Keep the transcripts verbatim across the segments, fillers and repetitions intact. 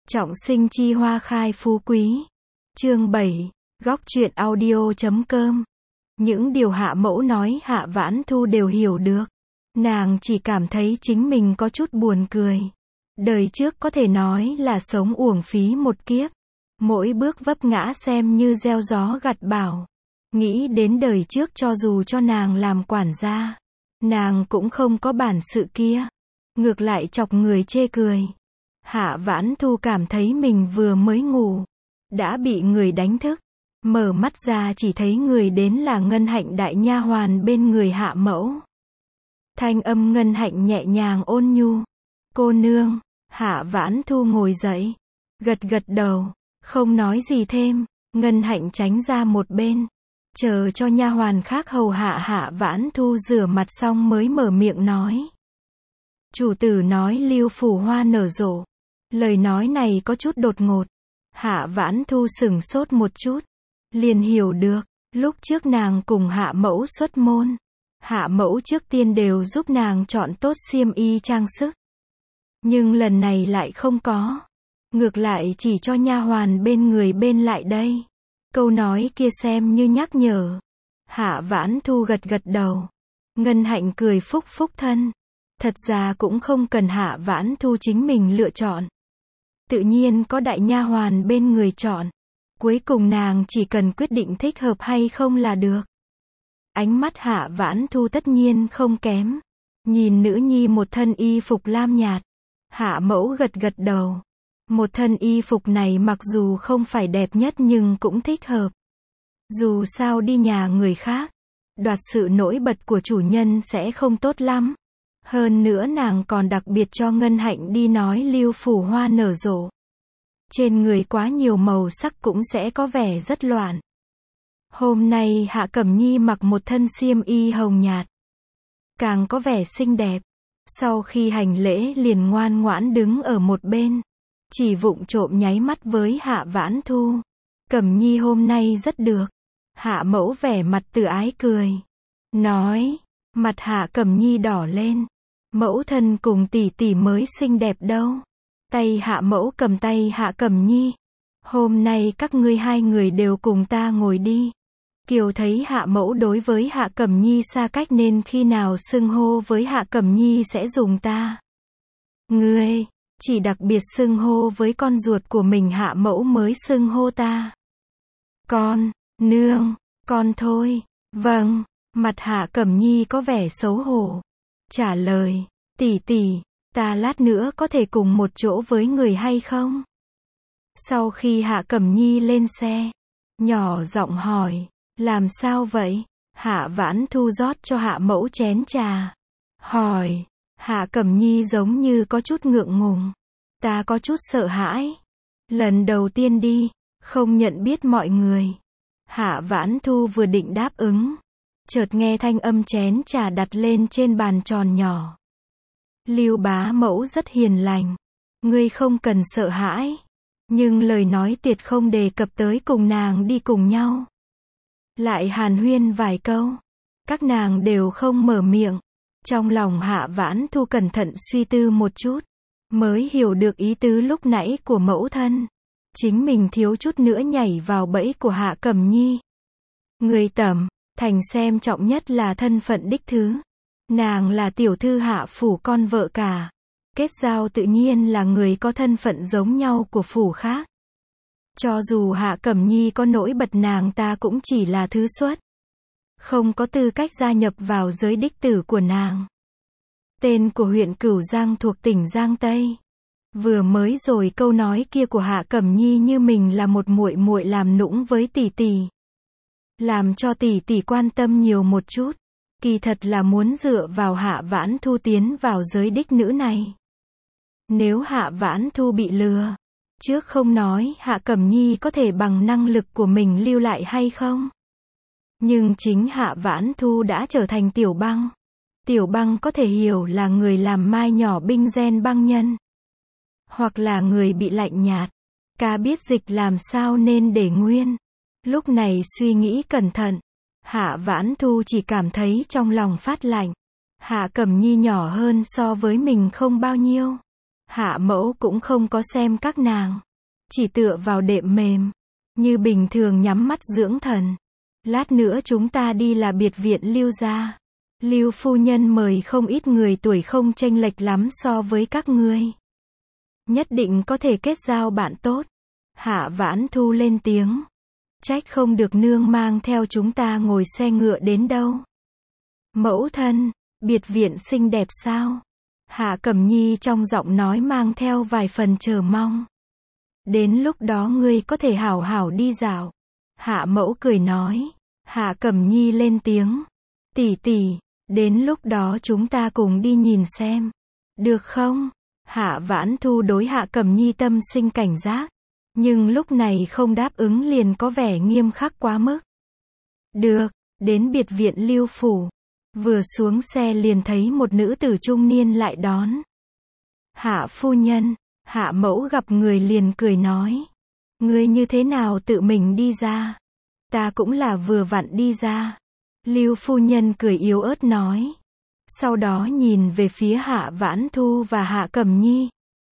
Trọng sinh chi hoa khai phú quý. Chương bảy, góc truyện audio chấm com. Những điều Hạ Mẫu nói Hạ Vãn Thu đều hiểu được. Nàng chỉ cảm thấy chính mình có chút buồn cười. Đời trước có thể nói là sống uổng phí một kiếp. Mỗi bước vấp ngã xem như gieo gió gặt bão. Nghĩ đến đời trước cho dù cho nàng làm quản gia, nàng cũng không có bản sự kia. Ngược lại chọc người chê cười. Hạ Vãn Thu cảm thấy mình vừa mới ngủ, đã bị người đánh thức. Mở mắt ra chỉ thấy người đến là Ngân Hạnh đại nha hoàn bên người Hạ Mẫu. Thanh âm Ngân Hạnh nhẹ nhàng ôn nhu. Cô nương. Hạ Vãn Thu ngồi dậy, gật gật đầu, không nói gì thêm. Ngân Hạnh tránh ra một bên, chờ cho nha hoàn khác hầu hạ Hạ Vãn Thu rửa mặt xong mới mở miệng nói. Chủ tử nói Lưu phủ hoa nở rộ. Lời nói này có chút đột ngột. Hạ Vãn Thu sửng sốt một chút, liền hiểu được, lúc trước nàng cùng Hạ Mẫu xuất môn, Hạ Mẫu trước tiên đều giúp nàng chọn tốt xiêm y trang sức. Nhưng lần này lại không có. Ngược lại chỉ cho nha hoàn bên người bên lại đây. Câu nói kia xem như nhắc nhở. Hạ Vãn Thu gật gật đầu. Ngân Hạnh cười phúc phúc thân. Thật ra cũng không cần Hạ Vãn Thu chính mình lựa chọn. Tự nhiên có đại nha hoàn bên người chọn. Cuối cùng nàng chỉ cần quyết định thích hợp hay không là được. Ánh mắt Hạ Vãn Thu tất nhiên không kém. Nhìn nữ nhi một thân y phục lam nhạt. Hạ Mẫu gật gật đầu. Một thân y phục này mặc dù không phải đẹp nhất nhưng cũng thích hợp. Dù sao đi nhà người khác, đoạt sự nổi bật của chủ nhân sẽ không tốt lắm. Hơn nữa nàng còn đặc biệt cho Ngân Hạnh đi nói Lưu phủ hoa nở rộ. Trên người quá nhiều màu sắc cũng sẽ có vẻ rất loạn. Hôm nay Hạ Cẩm Nhi mặc một thân xiêm y hồng nhạt, càng có vẻ xinh đẹp. Sau khi hành lễ liền ngoan ngoãn đứng ở một bên, chỉ vụng trộm nháy mắt với Hạ Vãn Thu. Cẩm Nhi hôm nay rất được. Hạ Mẫu vẻ mặt từ ái cười, nói. Mặt Hạ Cẩm Nhi đỏ lên. Mẫu thân cùng tỷ tỷ mới xinh đẹp đâu. Tay Hạ Mẫu cầm tay Hạ Cẩm Nhi. Hôm nay các ngươi hai người đều cùng ta ngồi đi. Kiều thấy Hạ Mẫu đối với Hạ Cẩm Nhi xa cách nên khi nào xưng hô với Hạ Cẩm Nhi sẽ dùng ta. Ngươi, chỉ đặc biệt xưng hô với con ruột của mình Hạ Mẫu mới xưng hô ta. Con, nương, con thôi. Vâng. Mặt Hạ Cẩm Nhi có vẻ xấu hổ. Trả lời, tỷ tỷ, ta lát nữa có thể cùng một chỗ với người hay không? Sau khi Hạ Cẩm Nhi lên xe, nhỏ giọng hỏi, làm sao vậy? Hạ Vãn Thu rót cho Hạ Mẫu chén trà. Hỏi, Hạ Cẩm Nhi giống như có chút ngượng ngùng. Ta có chút sợ hãi. Lần đầu tiên đi, không nhận biết mọi người. Hạ Vãn Thu vừa định đáp ứng, chợt nghe thanh âm chén trà đặt lên trên bàn tròn nhỏ. Lưu bá mẫu rất hiền lành. Ngươi không cần sợ hãi. Nhưng lời nói tuyệt không đề cập tới cùng nàng đi cùng nhau. Lại hàn huyên vài câu. Các nàng đều không mở miệng. Trong lòng Hạ Vãn Thu cẩn thận suy tư một chút, mới hiểu được ý tứ lúc nãy của mẫu thân. Chính mình thiếu chút nữa nhảy vào bẫy của Hạ Cẩm Nhi. Người Tẩm, thành xem trọng nhất là thân phận đích thứ. Nàng là tiểu thư Hạ phủ con vợ cả. Kết giao tự nhiên là người có thân phận giống nhau của phủ khác. Cho dù Hạ Cẩm Nhi có nổi bật nàng ta cũng chỉ là thứ xuất. Không có tư cách gia nhập vào giới đích tử của nàng. Tên của huyện Cửu Giang thuộc tỉnh Giang Tây. Vừa mới rồi câu nói kia của Hạ Cẩm Nhi như mình là một muội muội làm nũng với tỷ tỷ. Làm cho tỷ tỷ quan tâm nhiều một chút. Kỳ thật là muốn dựa vào Hạ Vãn Thu tiến vào giới đích nữ này. Nếu Hạ Vãn Thu bị lừa, trước không nói Hạ Cẩm Nhi có thể bằng năng lực của mình lưu lại hay không. Nhưng chính Hạ Vãn Thu đã trở thành Tiểu Băng. Tiểu Băng có thể hiểu là người làm mai nhỏ binh gen băng nhân. Hoặc là người bị lạnh nhạt. Ca biết dịch làm sao nên để nguyên. Lúc này suy nghĩ cẩn thận. Hạ Vãn Thu chỉ cảm thấy trong lòng phát lạnh. Hạ Cẩm Nhi nhỏ hơn so với mình không bao nhiêu. Hạ mẫu cũng không có xem các nàng. Chỉ tựa vào đệm mềm. Như bình thường nhắm mắt dưỡng thần. Lát nữa chúng ta đi là biệt viện Lưu gia. Lưu phu nhân mời không ít người tuổi không chênh lệch lắm so với các ngươi. Nhất định có thể kết giao bạn tốt. Hạ Vãn Thu lên tiếng. Trách không được nương mang theo chúng ta ngồi xe ngựa đến đâu. Mẫu thân, biệt viện xinh đẹp sao? Hạ Cẩm Nhi trong giọng nói mang theo vài phần chờ mong. Đến lúc đó ngươi có thể hảo hảo đi dạo. Hạ mẫu cười nói. Hạ Cẩm Nhi lên tiếng. Tỷ tỷ, đến lúc đó chúng ta cùng đi nhìn xem. Được không? Hạ Vãn Thu đối Hạ Cẩm Nhi tâm sinh cảnh giác. Nhưng lúc này không đáp ứng liền có vẻ nghiêm khắc quá mức. Được, đến biệt viện Lưu phủ. Vừa xuống xe liền thấy một nữ tử trung niên lại đón. Hạ phu nhân, Hạ mẫu gặp người liền cười nói. Ngươi như thế nào tự mình đi ra? Ta cũng là vừa vặn đi ra. Lưu phu nhân cười yếu ớt nói. Sau đó nhìn về phía Hạ Vãn Thu và Hạ Cẩm Nhi.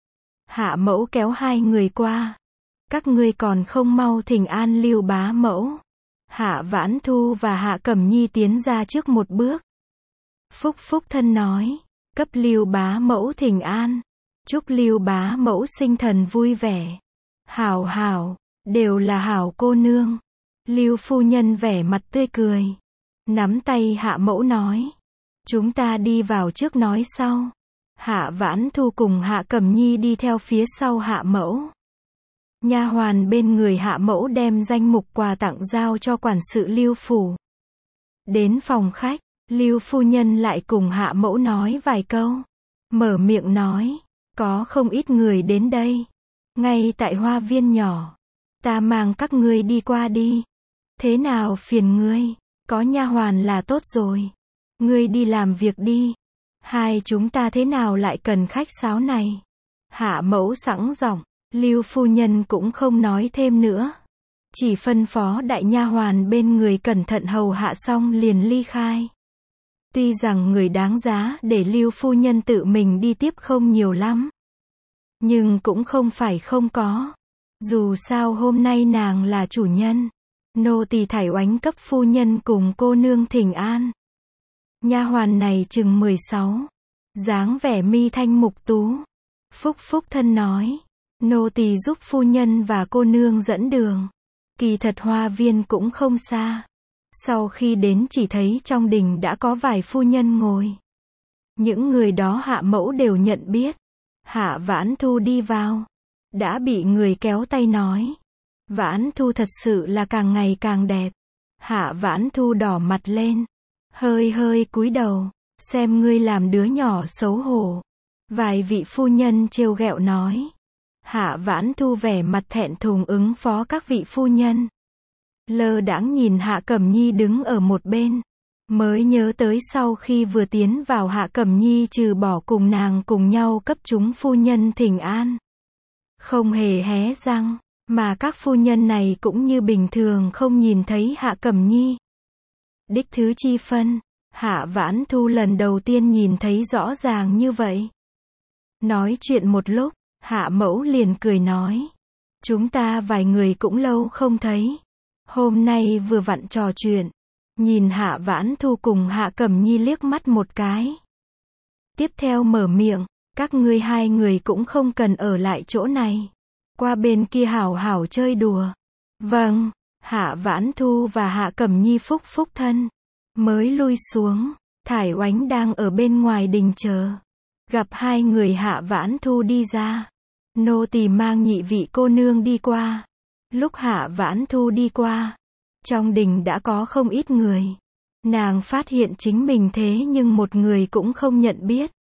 Hạ mẫu kéo hai người qua. Các ngươi còn không mau thỉnh an Lưu bá mẫu. Hạ Vãn Thu và Hạ Cẩm Nhi tiến ra trước một bước. Phúc Phúc thân nói. Cấp Lưu bá mẫu thỉnh an. Chúc Lưu bá mẫu sinh thần vui vẻ. Hảo hảo, đều là hảo cô nương. Lưu phu nhân vẻ mặt tươi cười. Nắm tay Hạ mẫu nói. Chúng ta đi vào trước nói sau. Hạ Vãn Thu cùng Hạ Cẩm Nhi đi theo phía sau Hạ mẫu. Nha hoàn bên người Hạ mẫu đem danh mục quà tặng giao cho quản sự Lưu phủ. Đến phòng khách, Lưu phu nhân lại cùng Hạ mẫu nói vài câu. Mở miệng nói. Có không ít người đến đây. Ngay tại hoa viên nhỏ. Ta mang các ngươi đi qua đi. Thế nào phiền ngươi? Có nha hoàn là tốt rồi. Ngươi đi làm việc đi. Hai chúng ta thế nào lại cần khách sáo này? Hạ mẫu sẵn giọng. Lưu phu nhân cũng không nói thêm nữa. Chỉ phân phó đại nha hoàn bên người cẩn thận hầu hạ xong liền ly khai. Tuy rằng người đáng giá để Lưu phu nhân tự mình đi tiếp không nhiều lắm. Nhưng cũng không phải không có. Dù sao hôm nay nàng là chủ nhân. Nô tỳ thải oánh cấp phu nhân cùng cô nương thỉnh an. Nha hoàn này chừng mười sáu. Dáng vẻ mi thanh mục tú. Phúc Phúc thân nói. Nô tỳ giúp phu nhân và cô nương dẫn đường. Kỳ thật hoa viên cũng không xa. Sau khi đến chỉ thấy trong đình đã có vài phu nhân ngồi. Những người đó Hạ mẫu đều nhận biết. Hạ Vãn Thu đi vào. Đã bị người kéo tay nói. Vãn Thu thật sự là càng ngày càng đẹp. Hạ Vãn Thu đỏ mặt lên. Hơi hơi cúi đầu. Xem ngươi làm đứa nhỏ xấu hổ. Vài vị phu nhân trêu ghẹo nói. Hạ Vãn Thu vẻ mặt thẹn thùng ứng phó các vị phu nhân. Lơ đãng nhìn Hạ Cẩm Nhi đứng ở một bên. Mới nhớ tới sau khi vừa tiến vào Hạ Cẩm Nhi trừ bỏ cùng nàng cùng nhau cấp chúng phu nhân thỉnh an. Không hề hé răng, mà các phu nhân này cũng như bình thường không nhìn thấy Hạ Cẩm Nhi. Đích thứ chi phân, Hạ Vãn Thu lần đầu tiên nhìn thấy rõ ràng như vậy. Nói chuyện một lúc, Hạ mẫu liền cười nói. Chúng ta vài người cũng lâu không thấy. Hôm nay vừa vặn trò chuyện. Nhìn Hạ Vãn Thu cùng Hạ Cẩm Nhi liếc mắt một cái. Tiếp theo mở miệng. Các ngươi hai người cũng không cần ở lại chỗ này. Qua bên kia hảo hảo chơi đùa. Vâng. Hạ Vãn Thu và Hạ Cẩm Nhi phúc phúc thân. Mới lui xuống. Thải Oánh đang ở bên ngoài đình chờ. Gặp hai người Hạ Vãn Thu đi ra. Nô tỳ mang nhị vị cô nương đi qua. Lúc Hạ Vãn Thu đi qua. Trong đình đã có không ít người. Nàng phát hiện chính mình thế nhưng một người cũng không nhận biết.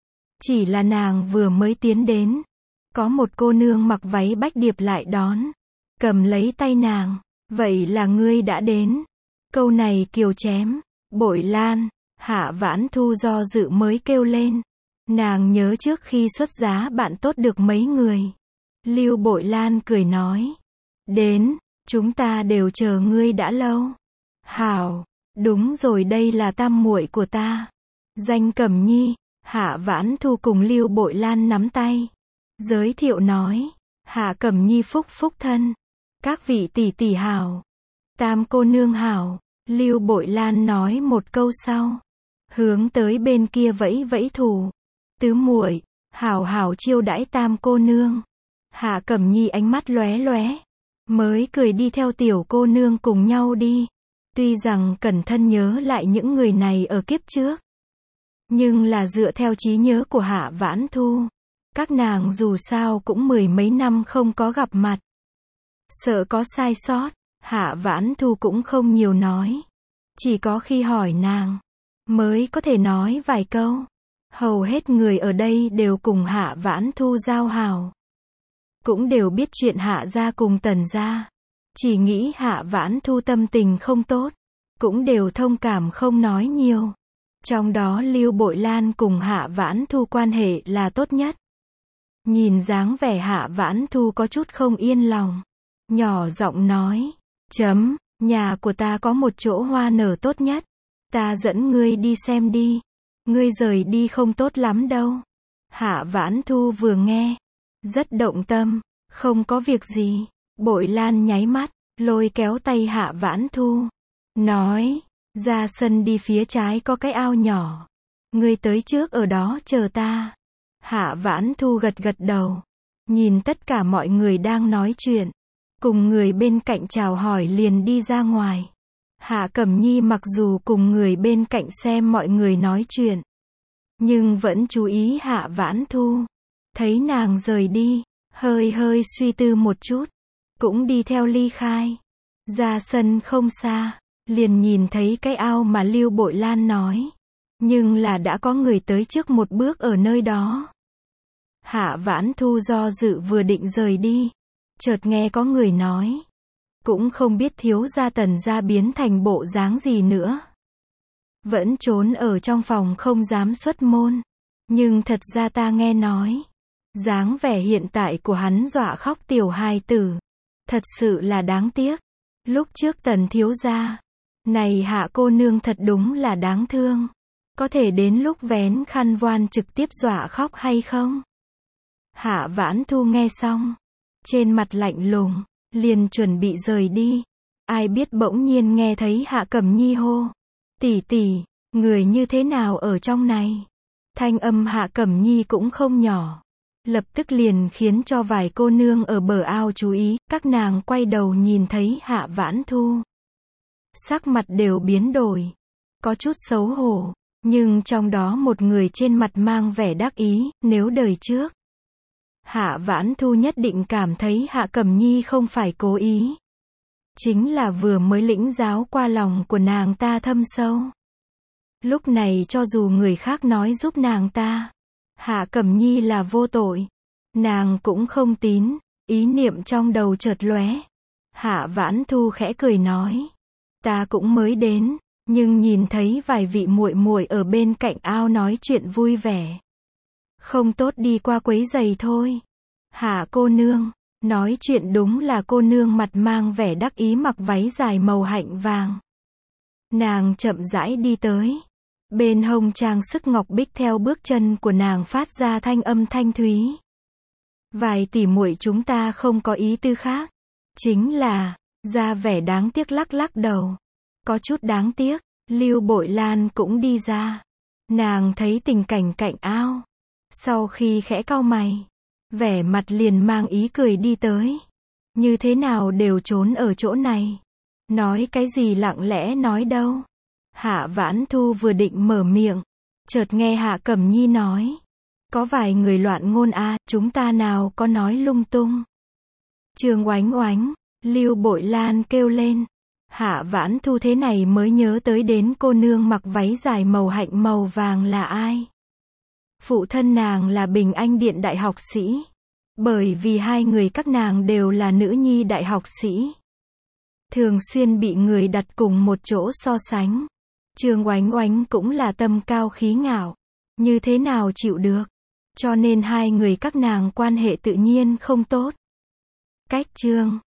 Chỉ là nàng vừa mới tiến đến. Có một cô nương mặc váy bách điệp lại đón. Cầm lấy tay nàng. Vậy là ngươi đã đến. Câu này kiều chém. Bội Lan. Hạ Vãn Thu do dự mới kêu lên. Nàng nhớ trước khi xuất giá bạn tốt được mấy người. Lưu Bội Lan cười nói. Đến, chúng ta đều chờ ngươi đã lâu. Hảo, đúng rồi đây là tam muội của ta. Danh Cẩm Nhi. Hạ Vãn Thu cùng Lưu Bội Lan nắm tay. giới thiệu nói, Hạ Cẩm Nhi phúc phúc thân, các vị tỷ tỷ hảo, Tam cô nương hảo. Lưu Bội Lan nói một câu sau, hướng tới bên kia vẫy vẫy thủ, tứ muội, hảo hảo chiêu đãi Tam cô nương. Hạ Cẩm Nhi ánh mắt lóe lóe, mới cười đi theo tiểu cô nương cùng nhau đi. Tuy rằng cẩn thân nhớ lại những người này ở kiếp trước, nhưng là dựa theo trí nhớ của Hạ Vãn Thu, các nàng dù sao cũng mười mấy năm không có gặp mặt. Sợ có sai sót, Hạ Vãn Thu cũng không nhiều nói. Chỉ có khi hỏi nàng, mới có thể nói vài câu. Hầu hết người ở đây đều cùng Hạ Vãn Thu giao hảo. Cũng đều biết chuyện Hạ gia cùng Tần gia. Chỉ nghĩ Hạ Vãn Thu tâm tình không tốt. Cũng đều thông cảm không nói nhiều. Trong đó Lưu Bội Lan cùng Hạ Vãn Thu quan hệ là tốt nhất. Nhìn dáng vẻ Hạ Vãn Thu có chút không yên lòng. Nhỏ giọng nói, chấm, nhà của ta có một chỗ hoa nở tốt nhất. Ta dẫn ngươi đi xem đi. Ngươi rời đi không tốt lắm đâu. Hạ Vãn Thu vừa nghe, rất động tâm, không có việc gì. Bội Lan nháy mắt, lôi kéo tay Hạ Vãn Thu. Nói, ra sân đi phía trái có cái ao nhỏ. Ngươi tới trước ở đó chờ ta. Hạ Vãn Thu gật gật đầu. Nhìn tất cả mọi người đang nói chuyện. Cùng người bên cạnh chào hỏi liền đi ra ngoài. Hạ Cẩm Nhi mặc dù cùng người bên cạnh xem mọi người nói chuyện, nhưng vẫn chú ý Hạ Vãn Thu. Thấy nàng rời đi, hơi hơi suy tư một chút, cũng đi theo ly khai. Ra sân không xa, liền nhìn thấy cái ao mà Lưu Bội Lan nói. Nhưng là đã có người tới trước một bước ở nơi đó. Hạ Vãn Thu do dự vừa định rời đi, chợt nghe có người nói, cũng không biết thiếu gia Tần gia biến thành bộ dáng gì nữa. Vẫn trốn ở trong phòng không dám xuất môn. Nhưng thật ra ta nghe nói, dáng vẻ hiện tại của hắn dọa khóc tiểu hài tử. Thật sự là đáng tiếc. Lúc trước Tần thiếu gia, này Hạ cô nương thật đúng là đáng thương. Có thể đến lúc vén khăn voan trực tiếp dọa khóc hay không? Hạ Vãn Thu nghe xong, trên mặt lạnh lùng, liền chuẩn bị rời đi. Ai biết bỗng nhiên nghe thấy Hạ Cẩm Nhi hô, tỷ tỷ, người như thế nào ở trong này? Thanh âm Hạ Cẩm Nhi cũng không nhỏ, lập tức liền khiến cho vài cô nương ở bờ ao chú ý. Các nàng quay đầu nhìn thấy Hạ Vãn Thu, sắc mặt đều biến đổi, có chút xấu hổ. Nhưng trong đó một người trên mặt mang vẻ đắc ý. Nếu đời trước, Hạ Vãn Thu nhất định cảm thấy Hạ Cẩm Nhi không phải cố ý, chính là vừa mới lĩnh giáo qua lòng của nàng ta thâm sâu. Lúc này cho dù người khác nói giúp nàng ta, Hạ Cẩm Nhi là vô tội, nàng cũng không tín. Ý niệm trong đầu chợt lóe. Hạ Vãn Thu khẽ cười nói, ta cũng mới đến, nhưng nhìn thấy vài vị muội muội ở bên cạnh ao nói chuyện vui vẻ, không tốt đi qua quấy giày thôi. Hạ cô nương, nói chuyện đúng là cô nương mặt mang vẻ đắc ý mặc váy dài màu hạnh vàng. Nàng chậm rãi đi tới. Bên hông trang sức ngọc bích theo bước chân của nàng phát ra thanh âm thanh thúy. Vài tỷ muội chúng ta không có ý tư khác. Chính là, ra vẻ đáng tiếc lắc lắc đầu. Có chút đáng tiếc, Lưu Bội Lan cũng đi ra. Nàng thấy tình cảnh cạnh ao. Sau khi khẽ cau mày, vẻ mặt liền mang ý cười đi tới. Như thế nào đều trốn ở chỗ này. Nói cái gì lặng lẽ nói đâu. Hạ Vãn Thu vừa định mở miệng, chợt nghe Hạ Cẩm Nhi nói, có vài người loạn ngôn a, à, chúng ta nào có nói lung tung. Trương Oánh Oánh, Lưu Bội Lan kêu lên. Hạ Vãn Thu thế này mới nhớ tới đến cô nương mặc váy dài màu hạnh màu vàng là ai. Phụ thân nàng là Bình Anh Điện đại học sĩ. Bởi vì hai người các nàng đều là nữ nhi đại học sĩ, thường xuyên bị người đặt cùng một chỗ so sánh. Trương Oánh Oánh cũng là tâm cao khí ngạo, như thế nào chịu được, cho nên hai người các nàng quan hệ tự nhiên không tốt. Cách Trương